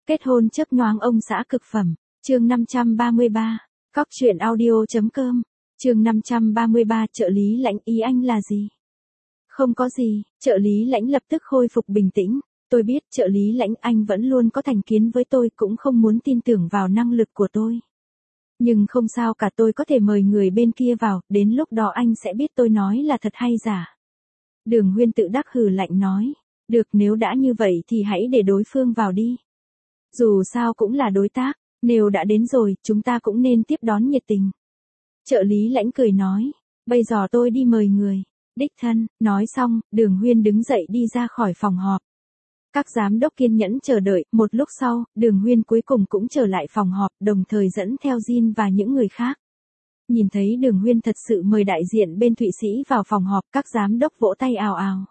Kết hôn chớp nhoáng ông xã cực phẩm, chương 533, cóc truyện audio.com, chương 533 trợ lý Lãnh ý anh là gì? Không có gì, trợ lý Lãnh lập tức khôi phục bình tĩnh, tôi biết trợ lý Lãnh anh vẫn luôn có thành kiến với tôi cũng không muốn tin tưởng vào năng lực của tôi. Nhưng không sao cả, tôi có thể mời người bên kia vào, đến lúc đó anh sẽ biết tôi nói là thật hay giả. Đường Huyên tự đắc hừ lạnh nói, được, nếu đã như vậy thì hãy để đối phương vào đi. Dù sao cũng là đối tác, nếu đã đến rồi, chúng ta cũng nên tiếp đón nhiệt tình. Trợ lý Lãnh cười nói, bây giờ tôi đi mời người, đích thân. Nói xong, Đường Huyên đứng dậy đi ra khỏi phòng họp. Các giám đốc kiên nhẫn chờ đợi, một lúc sau, Đường Huyên cuối cùng cũng trở lại phòng họp, đồng thời dẫn theo Jin và những người khác. Nhìn thấy Đường Huyên thật sự mời đại diện bên Thụy Sĩ vào phòng họp, các giám đốc vỗ tay ào ào.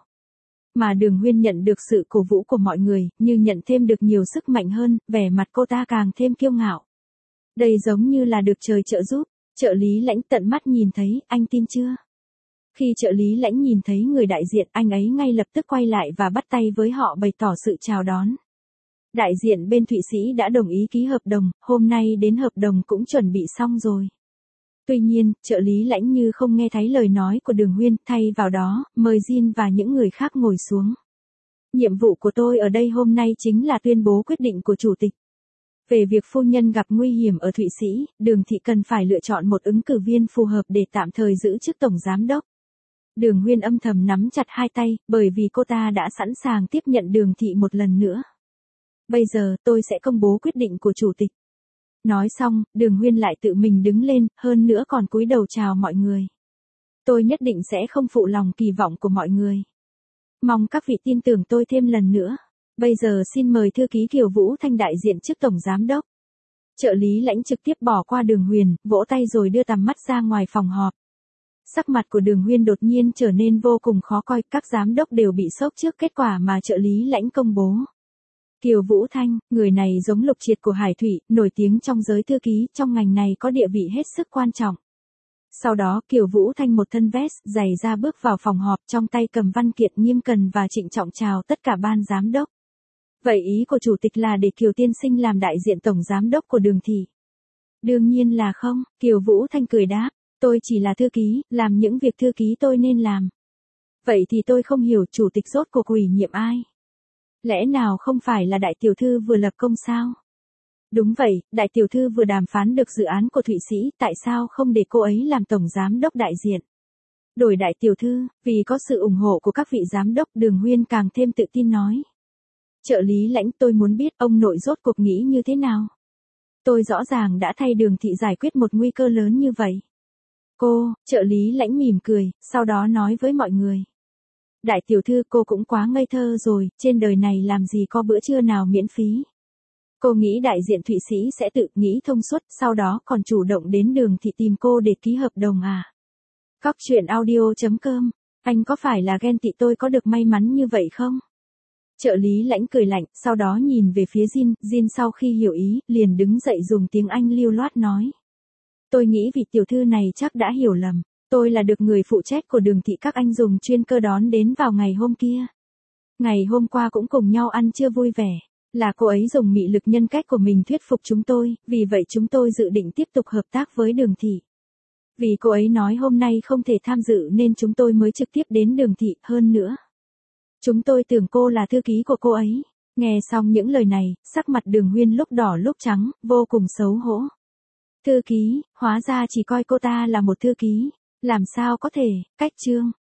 Mà Đường Huyên nhận được sự cổ vũ của mọi người, như nhận thêm được nhiều sức mạnh hơn, vẻ mặt cô ta càng thêm kiêu ngạo. Đây giống như là được trời trợ giúp. Trợ lý Lãnh tận mắt nhìn thấy, anh tin chưa? Khi trợ lý Lãnh nhìn thấy người đại diện, anh ấy ngay lập tức quay lại và bắt tay với họ bày tỏ sự chào đón. Đại diện bên Thụy Sĩ đã đồng ý ký hợp đồng, hôm nay đến hợp đồng cũng chuẩn bị xong rồi. Tuy nhiên, trợ lý Lãnh như không nghe thấy lời nói của Đường Huyên, thay vào đó, mời Jin và những người khác ngồi xuống. Nhiệm vụ của tôi ở đây hôm nay chính là tuyên bố quyết định của chủ tịch. Về việc phu nhân gặp nguy hiểm ở Thụy Sĩ, Đường Thị cần phải lựa chọn một ứng cử viên phù hợp để tạm thời giữ chức tổng giám đốc. Đường Huyên âm thầm nắm chặt hai tay, bởi vì cô ta đã sẵn sàng tiếp nhận Đường Thị một lần nữa. Bây giờ, tôi sẽ công bố quyết định của chủ tịch. Nói xong, Đường Huyên lại tự mình đứng lên, hơn nữa còn cúi đầu chào mọi người. Tôi nhất định sẽ không phụ lòng kỳ vọng của mọi người. Mong các vị tin tưởng tôi thêm lần nữa. Bây giờ xin mời thư ký Kiều Vũ Thanh đại diện chức tổng giám đốc. Trợ lý Lãnh trực tiếp bỏ qua Đường Huyên, vỗ tay rồi đưa tầm mắt ra ngoài phòng họp. Sắc mặt của Đường Huyên đột nhiên trở nên vô cùng khó coi, các giám đốc đều bị sốc trước kết quả mà trợ lý Lãnh công bố. Kiều Vũ Thanh, người này giống Lục Triệt của Hải Thủy, nổi tiếng trong giới thư ký, trong ngành này có địa vị hết sức quan trọng. Sau đó Kiều Vũ Thanh một thân vest, giày ra bước vào phòng họp, trong tay cầm văn kiện nghiêm cẩn và trịnh trọng chào tất cả ban giám đốc. Vậy ý của chủ tịch là để Kiều tiên sinh làm đại diện tổng giám đốc của Đường Thị? Đương nhiên là không, Kiều Vũ Thanh cười đáp, tôi chỉ là thư ký, làm những việc thư ký tôi nên làm. Vậy thì tôi không hiểu chủ tịch rốt cuộc ủy nhiệm ai? Lẽ nào không phải là đại tiểu thư vừa lập công sao? Đúng vậy, đại tiểu thư vừa đàm phán được dự án của Thụy Sĩ, tại sao không để cô ấy làm tổng giám đốc đại diện? Đổi đại tiểu thư, vì có sự ủng hộ của các vị giám đốc, Đường Huyên càng thêm tự tin nói. Trợ lý Lãnh, tôi muốn biết ông nội rốt cuộc nghĩ như thế nào? Tôi rõ ràng đã thay Đường Thị giải quyết một nguy cơ lớn như vậy. Trợ lý Lãnh mỉm cười, sau đó nói với mọi người. Đại tiểu thư, cô cũng quá ngây thơ rồi, trên đời này làm gì có bữa trưa nào miễn phí. Cô nghĩ đại diện Thụy Sĩ sẽ tự nghĩ thông suốt, sau đó còn chủ động đến Đường Thị tìm cô để ký hợp đồng à? Cóc truyện audio.com, anh có phải là ghen tị tôi có được may mắn như vậy không? Trợ lý Lãnh cười lạnh, sau đó nhìn về phía Jin sau khi hiểu ý, liền đứng dậy dùng tiếng Anh lưu loát nói. Tôi nghĩ vị tiểu thư này chắc đã hiểu lầm. Tôi là được người phụ trách của Đường Thị, các anh dùng chuyên cơ đón đến vào ngày hôm kia. Ngày hôm qua cũng cùng nhau ăn trưa vui vẻ. Là cô ấy dùng mị lực nhân cách của mình thuyết phục chúng tôi, vì vậy chúng tôi dự định tiếp tục hợp tác với Đường Thị. Vì cô ấy nói hôm nay không thể tham dự nên chúng tôi mới trực tiếp đến Đường Thị, hơn nữa. Chúng tôi tưởng cô là thư ký của cô ấy. Nghe xong những lời này, sắc mặt Đường Huyên lúc đỏ lúc trắng, vô cùng xấu hổ. Thư ký, hóa ra chỉ coi cô ta là một thư ký. Làm sao có thể, cách chương.